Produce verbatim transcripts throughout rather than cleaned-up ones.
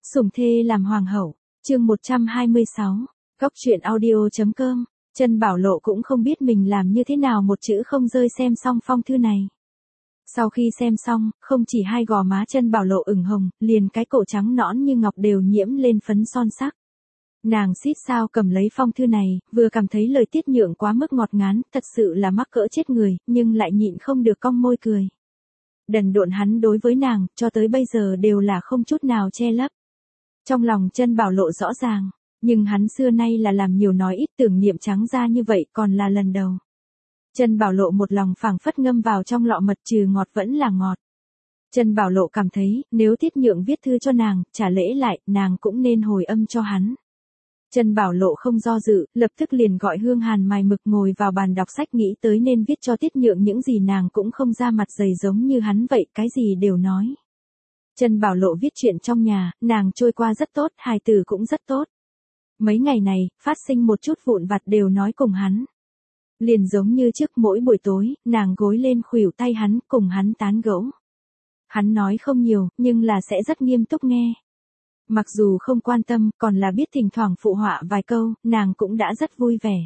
Sủng thê làm hoàng hậu, chương một trăm hai mươi sáu, góc truyện audio.com, Trân Bảo Lộ cũng không biết mình làm như thế nào một chữ không rơi xem xong phong thư này. Sau khi xem xong, không chỉ hai gò má Trân Bảo Lộ ửng hồng, liền cái cổ trắng nõn như ngọc đều nhiễm lên phấn son sắc. Nàng xít sao cầm lấy phong thư này, vừa cảm thấy lời Tiết Nhượng quá mức ngọt ngán, thật sự là mắc cỡ chết người, nhưng lại nhịn không được cong môi cười. Đần độn hắn đối với nàng, cho tới bây giờ đều là không chút nào che lấp. Trong lòng Trân Bảo Lộ rõ ràng, nhưng hắn xưa nay là làm nhiều nói ít, tưởng niệm trắng ra như vậy còn là lần đầu. Trân Bảo Lộ một lòng phảng phất ngâm vào trong lọ mật, trừ ngọt vẫn là ngọt. Trân Bảo Lộ cảm thấy, nếu Tiết Nhượng viết thư cho nàng, trả lễ lại, nàng cũng nên hồi âm cho hắn. Trân Bảo Lộ không do dự, lập tức liền gọi Hương Hàn mài mực ngồi vào bàn đọc sách, nghĩ tới nên viết cho Tiết Nhượng những gì nàng cũng không ra mặt dày giống như hắn vậy, cái gì đều nói. Trân Bảo Lộ viết chuyện trong nhà, nàng trôi qua rất tốt, hài tử cũng rất tốt. Mấy ngày này, phát sinh một chút vụn vặt đều nói cùng hắn. Liền giống như trước mỗi buổi tối, nàng gối lên khuỷu tay hắn, cùng hắn tán gẫu. Hắn nói không nhiều, nhưng là sẽ rất nghiêm túc nghe. Mặc dù không quan tâm, còn là biết thỉnh thoảng phụ họa vài câu, nàng cũng đã rất vui vẻ.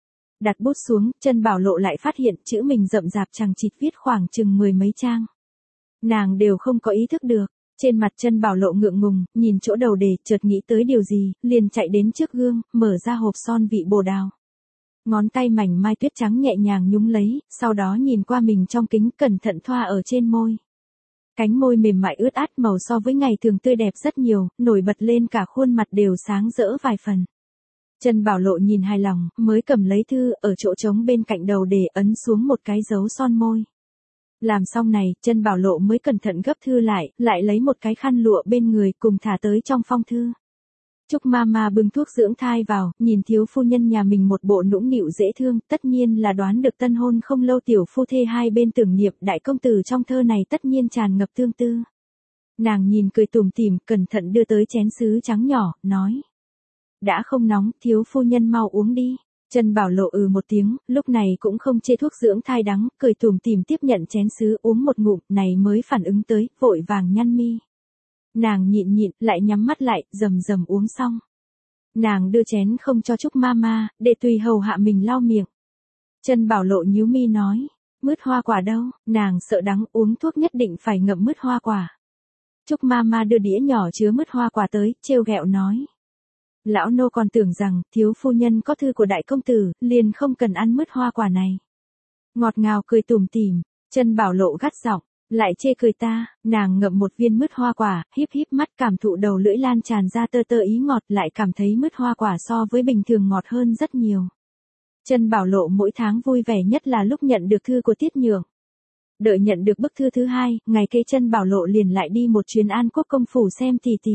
Đặt bút xuống, Trân Bảo Lộ lại phát hiện chữ mình rậm rạp chằng chịt viết khoảng chừng mười mấy trang. Nàng đều không có ý thức được. Trên mặt Trân Bảo Lộ ngượng ngùng, nhìn chỗ đầu đề, chợt nghĩ tới điều gì, liền chạy đến trước gương, mở ra hộp son vị bồ đào. Ngón tay mảnh mai tuyết trắng nhẹ nhàng nhúng lấy, sau đó nhìn qua mình trong kính, cẩn thận thoa ở trên môi. Cánh môi mềm mại ướt át, màu so với ngày thường tươi đẹp rất nhiều, nổi bật lên cả khuôn mặt đều sáng rỡ vài phần. Trân Bảo Lộ nhìn hài lòng, mới cầm lấy thư, ở chỗ trống bên cạnh đầu để ấn xuống một cái dấu son môi. Làm xong này, Trân Bảo Lộ mới cẩn thận gấp thư lại, lại lấy một cái khăn lụa bên người cùng thả tới trong phong thư. Trúc Mama bưng thuốc dưỡng thai vào, nhìn thiếu phu nhân nhà mình một bộ nũng nịu dễ thương, tất nhiên là đoán được tân hôn không lâu tiểu phu thê hai bên tưởng niệm, đại công tử trong thơ này tất nhiên tràn ngập thương tư. Nàng nhìn cười tủm tỉm, cẩn thận đưa tới chén sứ trắng nhỏ, nói: đã không nóng, thiếu phu nhân mau uống đi. Trân Bảo Lộ ừ một tiếng, lúc này cũng không chê thuốc dưỡng thai đắng, cười tủm tỉm tiếp nhận chén sứ uống một ngụm, này mới phản ứng tới, vội vàng nhăn mi. Nàng nhịn nhịn, lại nhắm mắt lại, rầm rầm uống xong. Nàng đưa chén không cho Trúc Mama, để tùy hầu hạ mình lau miệng. Trân Bảo Lộ nhíu mi nói: mứt hoa quả đâu, nàng sợ đắng, uống thuốc nhất định phải ngậm mứt hoa quả. Trúc Mama đưa đĩa nhỏ chứa mứt hoa quả tới, trêu ghẹo nói: lão nô còn tưởng rằng, thiếu phu nhân có thư của đại công tử, liền không cần ăn mứt hoa quả này. Ngọt ngào cười tủm tỉm, Trân Bảo Lộ gắt giọng: lại chê cười ta. Nàng ngậm một viên mứt hoa quả, híp híp mắt cảm thụ đầu lưỡi lan tràn ra tơ tơ ý ngọt, lại cảm thấy mứt hoa quả so với bình thường ngọt hơn rất nhiều. Trân Bảo Lộ mỗi tháng vui vẻ nhất là lúc nhận được thư của Tiết Nhượng. Đợi nhận được bức thư thứ hai, ngày kế Trân Bảo Lộ liền lại đi một chuyến An Quốc công phủ xem tỷ tỷ.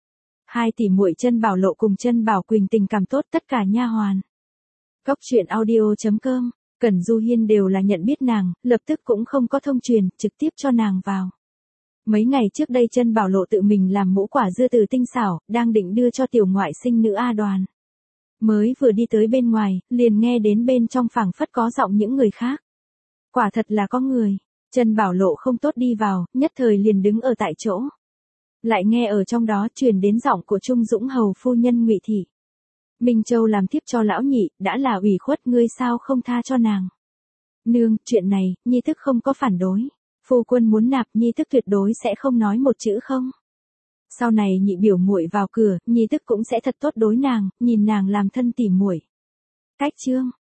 Hai tỷ muội Trân Bảo Lộ cùng Trân Bảo Quỳnh tình cảm tốt, tất cả nha hoàn. Góc truyện audio.com, Cẩn Du Hiên đều là nhận biết nàng, lập tức cũng không có thông truyền, trực tiếp cho nàng vào. Mấy ngày trước đây Trân Bảo Lộ tự mình làm mũ quả dưa từ tinh xảo, đang định đưa cho tiểu ngoại sinh nữ A Đoàn. Mới vừa đi tới bên ngoài, liền nghe đến bên trong phảng phất có giọng những người khác. Quả thật là có người. Trân Bảo Lộ không tốt đi vào, nhất thời liền đứng ở tại chỗ. Lại nghe ở trong đó truyền đến giọng của Trung Dũng hầu phu nhân Ngụy Thị. Minh Châu làm tiếp cho lão nhị, đã là ủy khuất, ngươi sao không tha cho nàng. Nương, chuyện này, nhi tức không có phản đối. Phu quân muốn nạp, nhi tức tuyệt đối sẽ không nói một chữ không. Sau này nhị biểu muội vào cửa, nhi tức cũng sẽ thật tốt đối nàng, nhìn nàng làm thân tỉ muội. Cách chương,